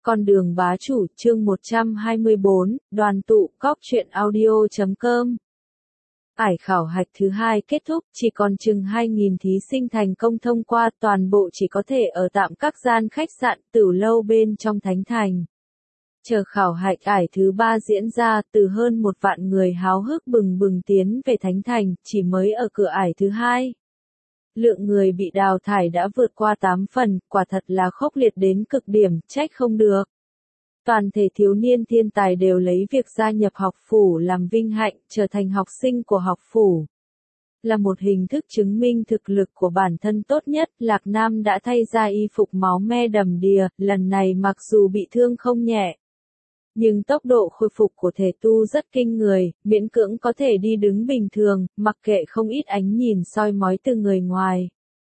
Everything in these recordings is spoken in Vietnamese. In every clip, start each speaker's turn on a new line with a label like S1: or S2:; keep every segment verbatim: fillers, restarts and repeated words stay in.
S1: Con đường bá chủ, chương một trăm hai mươi bốn, đoàn tụ, cóc truyện audio chấm com. Ải khảo hạch thứ hai kết thúc, chỉ còn chừng hai nghìn thí sinh thành công thông qua, toàn bộ chỉ có thể ở tạm các gian khách sạn, tửu lâu bên trong thánh thành. Chờ khảo hạch ải thứ ba diễn ra, từ hơn một vạn người háo hức bừng bừng tiến về thánh thành, chỉ mới ở cửa ải thứ hai. Lượng người bị đào thải đã vượt qua tám phần, quả thật là khốc liệt đến cực điểm, trách không được. Toàn thể thiếu niên thiên tài đều lấy việc gia nhập học phủ làm vinh hạnh, trở thành học sinh của học phủ. Là một hình thức chứng minh thực lực của bản thân tốt nhất, Lạc Nam đã thay ra y phục máu me đầm đìa, lần này mặc dù bị thương không nhẹ. Nhưng tốc độ khôi phục của thể tu rất kinh người, miễn cưỡng có thể đi đứng bình thường, mặc kệ không ít ánh nhìn soi mói từ người ngoài.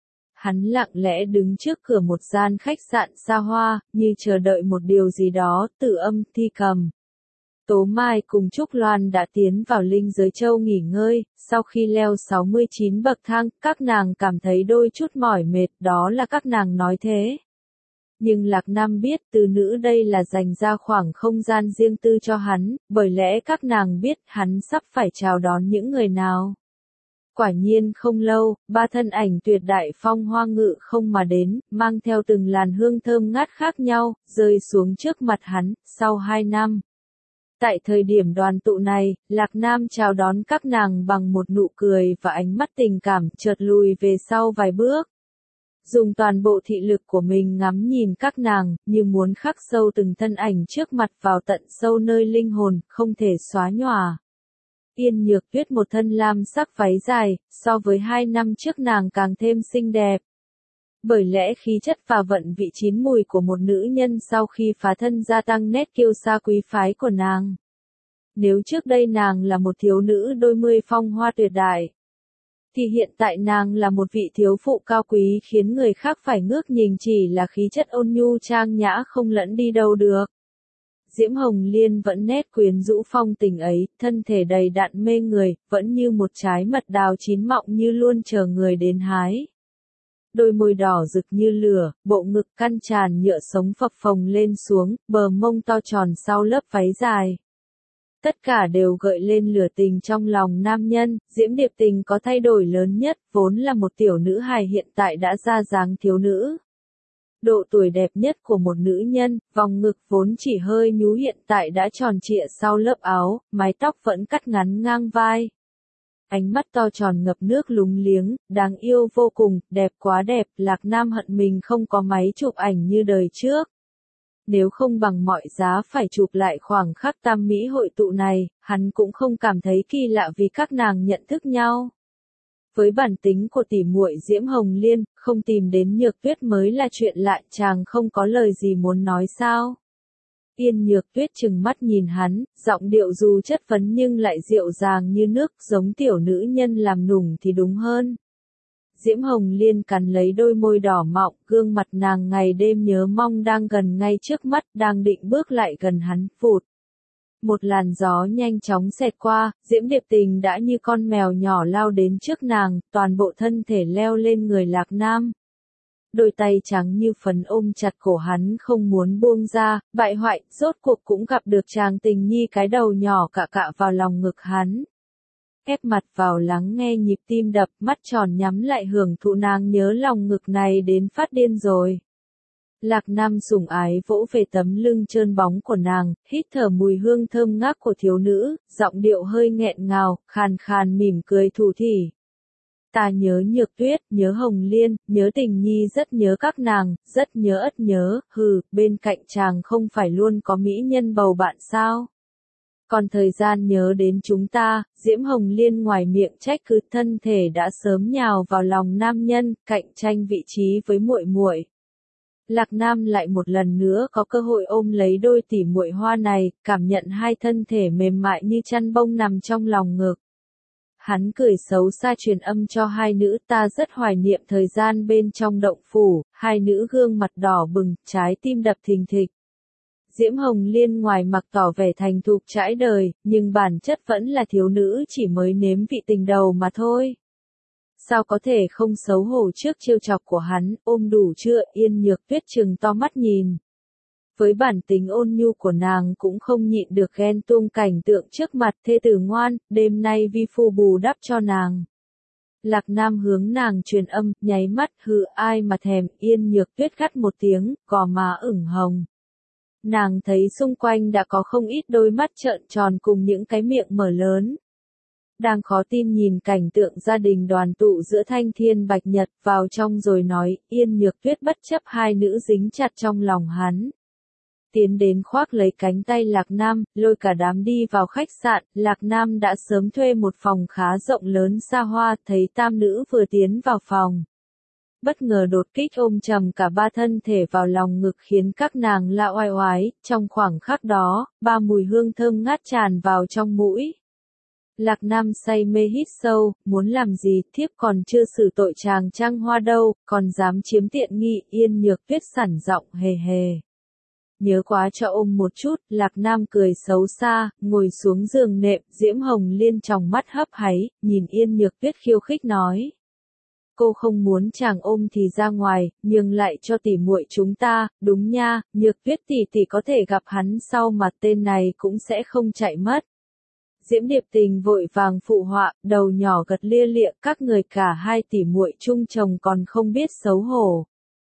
S1: Hắn lặng lẽ đứng trước cửa một gian khách sạn xa hoa, như chờ đợi một điều gì đó, Tử Âm, Thi Cầm. Tố Mai cùng Trúc Loan đã tiến vào Linh Giới Châu nghỉ ngơi, sau khi leo sáu mươi chín bậc thang, các nàng cảm thấy đôi chút mỏi mệt, đó là các nàng nói thế. Nhưng Lạc Nam biết từ nữ đây là dành ra khoảng không gian riêng tư cho hắn, bởi lẽ các nàng biết hắn sắp phải chào đón những người nào. Quả nhiên không lâu, ba thân ảnh tuyệt đại phong hoa ngự không mà đến, mang theo từng làn hương thơm ngát khác nhau, rơi xuống trước mặt hắn, sau hai năm. Tại thời điểm đoàn tụ này, Lạc Nam chào đón các nàng bằng một nụ cười và ánh mắt tình cảm, chợt lùi về sau vài bước. Dùng toàn bộ thị lực của mình ngắm nhìn các nàng, như muốn khắc sâu từng thân ảnh trước mặt vào tận sâu nơi linh hồn, không thể xóa nhòa. Yên Nhược Tuyết một thân lam sắc váy dài, so với hai năm trước nàng càng thêm xinh đẹp. Bởi lẽ khí chất và vận vị chín mùi của một nữ nhân sau khi phá thân gia tăng nét kiêu sa quý phái của nàng. Nếu trước đây nàng là một thiếu nữ đôi mươi phong hoa tuyệt đại, thì hiện tại nàng là một vị thiếu phụ cao quý khiến người khác phải ngước nhìn, chỉ là khí chất ôn nhu trang nhã không lẫn đi đâu được. Diễm Hồng Liên vẫn nét quyến rũ phong tình ấy, thân thể đầy đặn mê người, vẫn như một trái mật đào chín mọng như luôn chờ người đến hái. Đôi môi đỏ rực như lửa, bộ ngực căn tràn nhựa sống phập phồng lên xuống, bờ mông to tròn sau lớp váy dài. Tất cả đều gợi lên lửa tình trong lòng nam nhân, Diễm Điệp Tình có thay đổi lớn nhất, vốn là một tiểu nữ hài hiện tại đã ra dáng thiếu nữ. Độ tuổi đẹp nhất của một nữ nhân, vòng ngực vốn chỉ hơi nhú hiện tại đã tròn trịa sau lớp áo, mái tóc vẫn cắt ngắn ngang vai. Ánh mắt to tròn ngập nước lúng liếng, đáng yêu vô cùng, đẹp quá đẹp, Lạc Nam hận mình không có máy chụp ảnh như đời trước. Nếu không bằng mọi giá phải chụp lại khoảng khắc tam mỹ hội tụ này, hắn cũng không cảm thấy kỳ lạ vì các nàng nhận thức nhau. Với bản tính của tỷ muội Diễm Hồng Liên, không tìm đến Nhược Tuyết mới là chuyện lạ, chàng không có lời gì muốn nói sao? Yên Nhược Tuyết trừng mắt nhìn hắn, giọng điệu dù chất vấn nhưng lại dịu dàng như nước, giống tiểu nữ nhân làm nùng thì đúng hơn. Diễm Hồng Liên cắn lấy đôi môi đỏ mọng, gương mặt nàng ngày đêm nhớ mong đang gần ngay trước mắt, đang định bước lại gần hắn, phụt. Một làn gió nhanh chóng xẹt qua, Diễm Điệp Tình đã như con mèo nhỏ lao đến trước nàng, toàn bộ thân thể leo lên người Lạc Nam. Đôi tay trắng như phấn ôm chặt cổ hắn không muốn buông ra, bại hoại, rốt cuộc cũng gặp được chàng tình nhi, cái đầu nhỏ cạ cạ vào lòng ngực hắn. Ép mặt vào lắng nghe nhịp tim đập, mắt tròn nhắm lại hưởng thụ, nàng nhớ lòng ngực này đến phát điên rồi. Lạc Nam sủng ái vỗ về tấm lưng trơn bóng của nàng, hít thở mùi hương thơm ngát của thiếu nữ, giọng điệu hơi nghẹn ngào, khàn khàn mỉm cười thủ thỉ. Ta nhớ Nhược Tuyết, nhớ Hồng Liên, nhớ Tình Nhi, rất nhớ các nàng, rất nhớ ất nhớ, hừ, bên cạnh chàng không phải luôn có mỹ nhân bầu bạn sao? Còn thời gian nhớ đến chúng ta, Diễm Hồng Liên ngoài miệng trách cứ, thân thể đã sớm nhào vào lòng nam nhân, cạnh tranh vị trí với muội muội. Lạc Nam lại một lần nữa có cơ hội ôm lấy đôi tỷ muội hoa này, cảm nhận hai thân thể mềm mại như chăn bông nằm trong lòng ngực. Hắn cười xấu xa truyền âm cho hai nữ, ta rất hoài niệm thời gian bên trong động phủ, hai nữ gương mặt đỏ bừng, trái tim đập thình thịch. Diễm Hồng Liên ngoài mặt tỏ vẻ thành thục trải đời, nhưng bản chất vẫn là thiếu nữ chỉ mới nếm vị tình đầu mà thôi. Sao có thể không xấu hổ trước trêu chọc của hắn, ôm đủ chưa? Yên Nhược Tuyết trừng to mắt nhìn. Với bản tính ôn nhu của nàng cũng không nhịn được ghen tuông cảnh tượng trước mặt thê tử ngoan, đêm nay vi phu bù đắp cho nàng. Lạc Nam hướng nàng truyền âm, nháy mắt, hừ ai mà thèm, Yên Nhược Tuyết gắt một tiếng, gò má ửng hồng. Nàng thấy xung quanh đã có không ít đôi mắt trợn tròn cùng những cái miệng mở lớn. Đang khó tin nhìn cảnh tượng gia đình đoàn tụ giữa Thanh Thiên Bạch Nhật vào trong rồi nói, Yên Nhược Tuyết bất chấp hai nữ dính chặt trong lòng hắn. Tiến đến khoác lấy cánh tay Lạc Nam, lôi cả đám đi vào khách sạn, Lạc Nam đã sớm thuê một phòng khá rộng lớn xa hoa, thấy tam nữ vừa tiến vào phòng. Bất ngờ đột kích ôm chầm cả ba thân thể vào lòng ngực khiến các nàng la oai oái, trong khoảng khắc đó, ba mùi hương thơm ngát tràn vào trong mũi. Lạc Nam say mê hít sâu, muốn làm gì, thiếp còn chưa xử tội chàng trăng hoa đâu, còn dám chiếm tiện nghi, Yên Nhược Tuyết sẵn giọng hề hề. Nhớ quá cho ôm một chút, Lạc Nam cười xấu xa, ngồi xuống giường nệm, Diễm Hồng Liên tròng mắt hấp háy, nhìn Yên Nhược Tuyết khiêu khích nói. Cô không muốn chàng ôm thì ra ngoài, nhường lại cho tỷ muội chúng ta, đúng nha, Nhược Tuyết tỷ tỷ có thể gặp hắn sau mà tên này cũng sẽ không chạy mất. Diễm Điệp Tình vội vàng phụ họa, đầu nhỏ gật lia lịa, các người cả hai tỷ muội chung chồng còn không biết xấu hổ.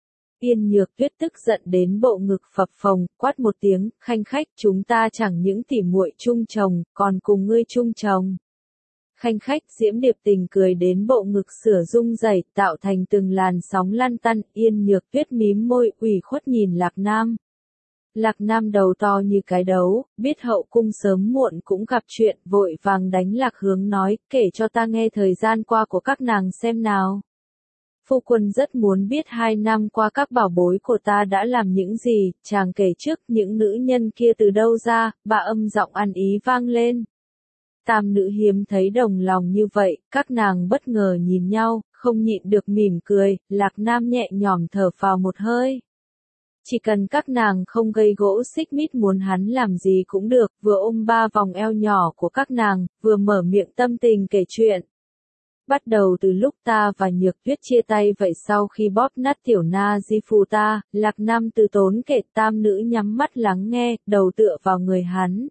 S1: Yên Nhược Tuyết tức giận đến bộ ngực phập phồng, quát một tiếng, khanh khách, chúng ta chẳng những tỉ muội chung chồng, còn cùng ngươi chung chồng. Khanh khách, Diễm Điệp Tình cười đến bộ ngực sửa rung rẩy, tạo thành từng làn sóng lăn tăn, Yên Nhược Tuyết mím môi, ủy khuất nhìn Lạc Nam. Lạc Nam đầu to như cái đấu, biết hậu cung sớm muộn cũng gặp chuyện, vội vàng đánh Lạc Hướng nói, kể cho ta nghe thời gian qua của các nàng xem nào. Phu quân rất muốn biết hai năm qua các bảo bối của ta đã làm những gì, chàng kể trước những nữ nhân kia từ đâu ra, bà âm giọng ăn ý vang lên. Tam nữ hiếm thấy đồng lòng như vậy, các nàng bất ngờ nhìn nhau, không nhịn được mỉm cười, Lạc Nam nhẹ nhõm thở phào một hơi. Chỉ cần các nàng không gây gỗ xích mích muốn hắn làm gì cũng được, vừa ôm ba vòng eo nhỏ của các nàng, vừa mở miệng tâm tình kể chuyện. Bắt đầu từ lúc ta và Nhược Tuyết chia tay vậy sau khi bóp nát tiểu na di phù ta, Lạc Nam từ tốn kể tam nữ nhắm mắt lắng nghe, đầu tựa vào người hắn.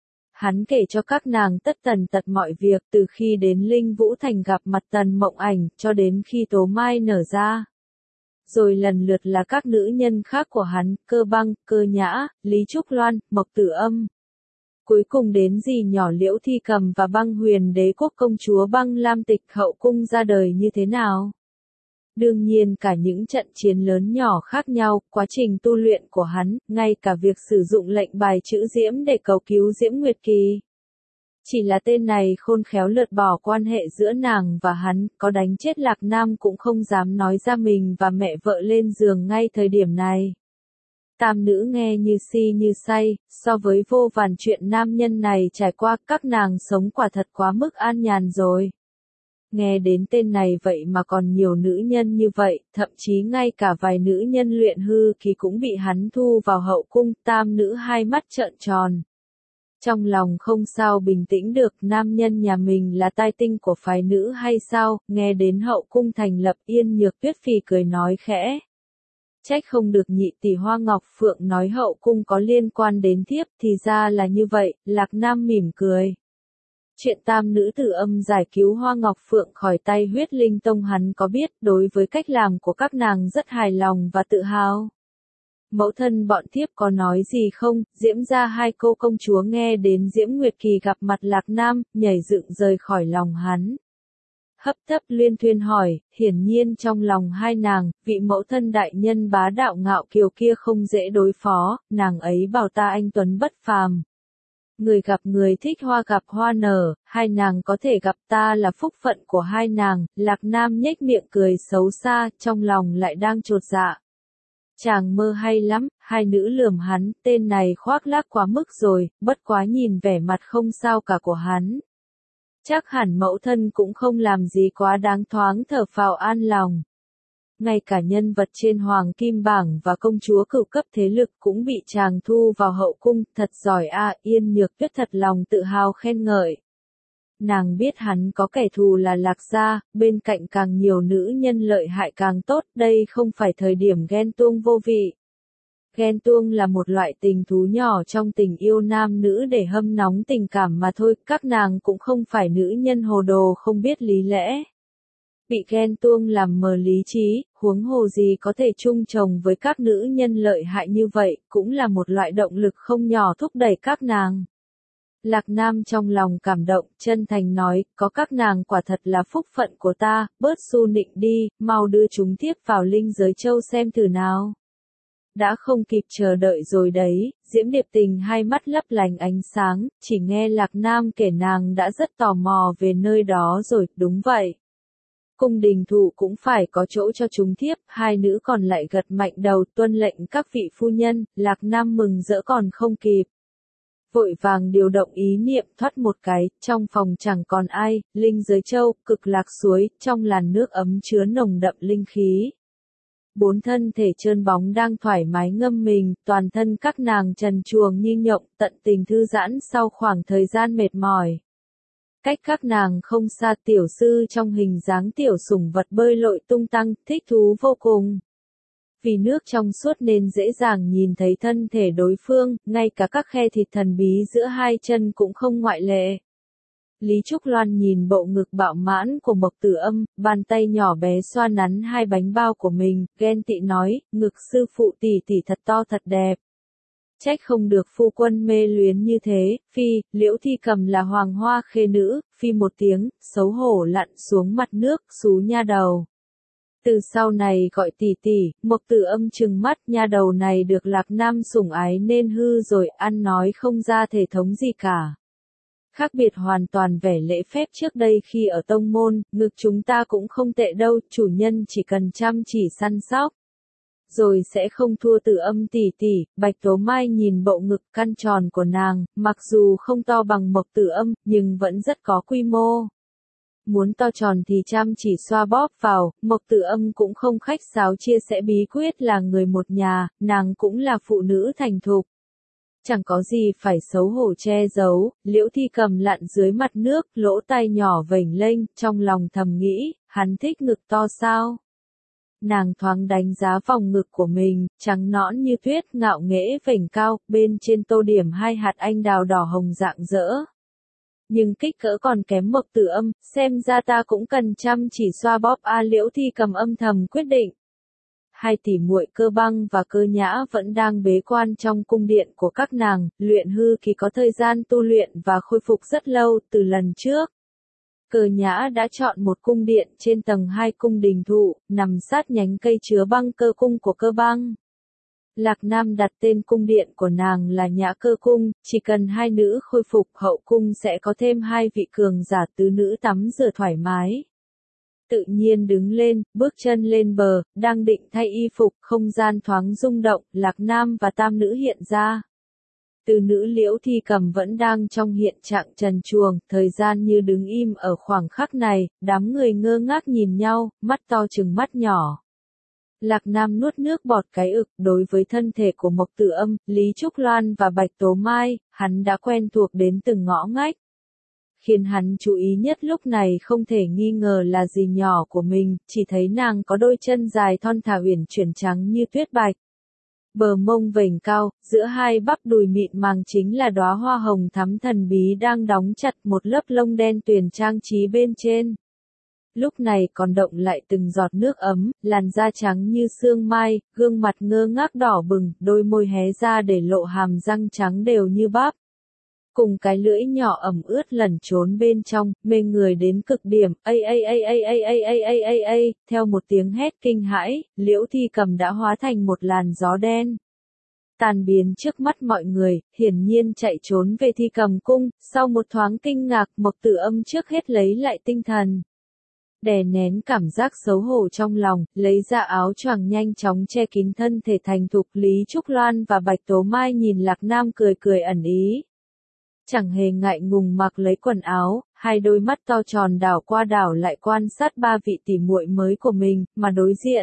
S1: Hắn kể cho các nàng tất tần tật mọi việc từ khi đến Linh Vũ Thành gặp mặt Tần Mộng Ảnh cho đến khi Tố Mai nở ra. Rồi lần lượt là các nữ nhân khác của hắn, Cơ Băng, Cơ Nhã, Lý Trúc Loan, Mộc Tử Âm. Cuối cùng đến dì nhỏ Liễu Thi Cầm và Băng Huyền Đế Quốc công chúa Băng Lam Tịch hậu cung ra đời như thế nào. Đương nhiên cả những trận chiến lớn nhỏ khác nhau, quá trình tu luyện của hắn, ngay cả việc sử dụng lệnh bài chữ Diễm để cầu cứu Diễm Nguyệt Kỳ. Chỉ là tên này khôn khéo lược bỏ quan hệ giữa nàng và hắn, có đánh chết Lạc Nam cũng không dám nói ra mình và mẹ vợ lên giường ngay thời điểm này. Tam nữ nghe như si như say, so với vô vàn chuyện nam nhân này trải qua các nàng sống quả thật quá mức an nhàn rồi. Nghe đến tên này vậy mà còn nhiều nữ nhân như vậy, thậm chí ngay cả vài nữ nhân luyện hư kỳ cũng bị hắn thu vào hậu cung, tam nữ hai mắt trợn tròn. Trong lòng không sao bình tĩnh được, nam nhân nhà mình là tai tinh của phái nữ hay sao, nghe đến hậu cung thành lập Yên Nhược Tuyết phì cười nói khẽ. Trách không được nhị tỷ Hoa Ngọc Phượng nói hậu cung có liên quan đến thiếp, thì ra là như vậy, Lạc Nam mỉm cười. Chuyện tam nữ tử âm giải cứu Hoa Ngọc Phượng khỏi tay huyết linh tông hắn có biết, đối với cách làm của các nàng rất hài lòng và tự hào. Mẫu thân bọn thiếp có nói gì không, Diễm ra hai cô công chúa nghe đến Diễm Nguyệt Kỳ gặp mặt Lạc Nam, nhảy dựng rời khỏi lòng hắn. Hấp tấp luyên thuyên hỏi, hiển nhiên trong lòng hai nàng, vị mẫu thân đại nhân bá đạo ngạo kiều kia không dễ đối phó, nàng ấy bảo ta anh tuấn bất phàm. Người gặp người thích hoa gặp hoa nở, hai nàng có thể gặp ta là phúc phận của hai nàng, Lạc Nam nhếch miệng cười xấu xa, trong lòng lại đang chột dạ. Chàng mơ hay lắm, hai nữ lườm hắn, tên này khoác lác quá mức rồi, bất quá nhìn vẻ mặt không sao cả của hắn. Chắc hẳn mẫu thân cũng không làm gì quá đáng, thoáng thở phào an lòng. Ngay cả nhân vật trên Hoàng Kim Bảng và công chúa cửu cấp thế lực cũng bị chàng thu vào hậu cung, thật giỏi a, Yên Nhược Tuyết thật lòng tự hào khen ngợi. Nàng biết hắn có kẻ thù là Lạc gia, bên cạnh càng nhiều nữ nhân lợi hại càng tốt, đây không phải thời điểm ghen tuông vô vị. Ghen tuông là một loại tình thú nhỏ trong tình yêu nam nữ để hâm nóng tình cảm mà thôi, các nàng cũng không phải nữ nhân hồ đồ không biết lý lẽ. Bị ghen tuông làm mờ lý trí, huống hồ gì có thể chung chồng với các nữ nhân lợi hại như vậy, cũng là một loại động lực không nhỏ thúc đẩy các nàng. Lạc Nam trong lòng cảm động, chân thành nói, có các nàng quả thật là phúc phận của ta, bớt su nịnh đi, mau đưa chúng tiếp vào linh giới châu xem thử nào. Đã không kịp chờ đợi rồi đấy, Diễm Điệp Tình hai mắt lấp lánh ánh sáng, chỉ nghe Lạc Nam kể nàng đã rất tò mò về nơi đó rồi, đúng vậy. Cung đình thụ cũng phải có chỗ cho chúng thiếp, hai nữ còn lại gật mạnh đầu tuân lệnh các vị phu nhân, Lạc Nam mừng rỡ còn không kịp. Vội vàng điều động ý niệm thoát một cái, trong phòng chẳng còn ai, linh giới châu, cực lạc suối, trong làn nước ấm chứa nồng đậm linh khí. Bốn thân thể trơn bóng đang thoải mái ngâm mình, toàn thân các nàng trần truồng như nhộng, tận tình thư giãn sau khoảng thời gian mệt mỏi. Cách các nàng không xa tiểu sư trong hình dáng tiểu sủng vật bơi lội tung tăng, thích thú vô cùng. Vì nước trong suốt nên dễ dàng nhìn thấy thân thể đối phương, ngay cả các khe thịt thần bí giữa hai chân cũng không ngoại lệ. Lý Trúc Loan nhìn bộ ngực bạo mãn của Mộc Tử Âm, bàn tay nhỏ bé xoa nắn hai bánh bao của mình, ghen tị nói, ngực sư phụ tỷ tỷ thật to thật đẹp. Trách không được phu quân mê luyến như thế, phi, Liễu Thi Cầm là hoàng hoa khê nữ, phi một tiếng, xấu hổ lặn xuống mặt nước, xú nha đầu. Từ sau này gọi tỷ tỷ, Mộc Tử Âm trừng mắt, nha đầu này được Lạc Nam sủng ái nên hư rồi, ăn nói không ra thể thống gì cả. Khác biệt hoàn toàn vẻ lễ phép trước đây khi ở tông môn, ngực chúng ta cũng không tệ đâu, chủ nhân chỉ cần chăm chỉ săn sóc. Rồi sẽ không thua Tử Âm tỷ tỷ, Bạch Tố Mai nhìn bộ ngực căn tròn của nàng, mặc dù không to bằng Mộc Tử Âm, nhưng vẫn rất có quy mô. Muốn to tròn thì chăm chỉ xoa bóp vào, Mộc Tử Âm cũng không khách sáo chia sẻ bí quyết là người một nhà, nàng cũng là phụ nữ thành thục. Chẳng có gì phải xấu hổ che giấu, Liễu Thi Cầm lặn dưới mặt nước, lỗ tai nhỏ vểnh lênh, trong lòng thầm nghĩ, hắn thích ngực to sao? Nàng thoáng đánh giá vòng ngực của mình, trắng nõn như tuyết, ngạo nghễ vểnh cao, bên trên tô điểm hai hạt anh đào đỏ hồng rạng rỡ. Nhưng kích cỡ còn kém Mộc Tử Âm, xem ra ta cũng cần chăm chỉ xoa bóp a Liễu Thi Cầm âm thầm quyết định. Hai tỷ muội Cơ Băng và Cơ Nhã vẫn đang bế quan trong cung điện của các nàng, luyện hư kỳ có thời gian tu luyện và khôi phục rất lâu từ lần trước. Cơ Nhã đã chọn một cung điện trên tầng hai cung đình thụ, nằm sát nhánh cây chứa băng cơ cung của Cơ Băng. Lạc Nam đặt tên cung điện của nàng là Nhã Cơ Cung, chỉ cần hai nữ khôi phục hậu cung sẽ có thêm hai vị cường giả tứ nữ tắm rửa thoải mái. Tự nhiên đứng lên, bước chân lên bờ, đang định thay y phục, không gian thoáng rung động, Lạc Nam và tam nữ hiện ra. Từ nữ Liễu Thi Cầm vẫn đang trong hiện trạng trần truồng, thời gian như đứng im ở khoảng khắc này, đám người ngơ ngác nhìn nhau, mắt to trừng mắt nhỏ. Lạc Nam nuốt nước bọt cái ực, đối với thân thể của Mộc Tử Âm, Lý Trúc Loan và Bạch Tố Mai, hắn đã quen thuộc đến từng ngõ ngách. Khiến hắn chú ý nhất lúc này không thể nghi ngờ là dì nhỏ của mình, chỉ thấy nàng có đôi chân dài thon thả uyển chuyển trắng như tuyết bạch. Bờ mông vểnh cao, giữa hai bắp đùi mịn màng chính là đóa hoa hồng thắm thần bí đang đóng chặt một lớp lông đen tuyền trang trí bên trên. Lúc này còn động lại từng giọt nước ấm, làn da trắng như sương mai, gương mặt ngơ ngác đỏ bừng, đôi môi hé ra để lộ hàm răng trắng đều như bắp. Cùng cái lưỡi nhỏ ẩm ướt lẩn trốn bên trong, mê người đến cực điểm, ây ây ây ây ây ây ây ây ây ây, theo một tiếng hét kinh hãi, Liễu Thi Cầm đã hóa thành một làn gió đen. Tàn biến trước mắt mọi người, hiển nhiên chạy trốn về Thi Cầm cung, sau một thoáng kinh ngạc, Mộc Tử Âm trước hết lấy lại tinh thần. Đè nén cảm giác xấu hổ trong lòng, lấy ra áo choàng nhanh chóng che kín thân thể thành thục. Lý Trúc Loan và Bạch Tố Mai nhìn Lạc Nam cười cười ẩn ý. Chẳng hề ngại ngùng mặc lấy quần áo, hai đôi mắt to tròn đảo qua đảo lại quan sát ba vị tỷ muội mới của mình, mà đối diện.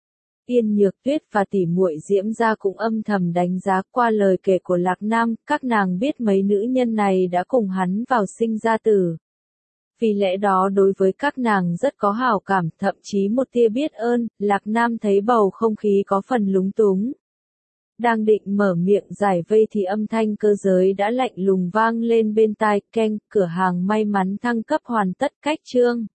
S1: Yên Nhược Tuyết và tỷ muội Diễm Gia cũng âm thầm đánh giá qua lời kể của Lạc Nam, các nàng biết mấy nữ nhân này đã cùng hắn vào sinh ra tử. Vì lẽ đó đối với các nàng rất có hảo cảm, thậm chí một tia biết ơn, Lạc Nam thấy bầu không khí có phần lúng túng. Đang định mở miệng giải vây thì âm thanh cơ giới đã lạnh lùng vang lên bên tai, keng, cửa hàng may mắn thăng cấp hoàn tất cách chương.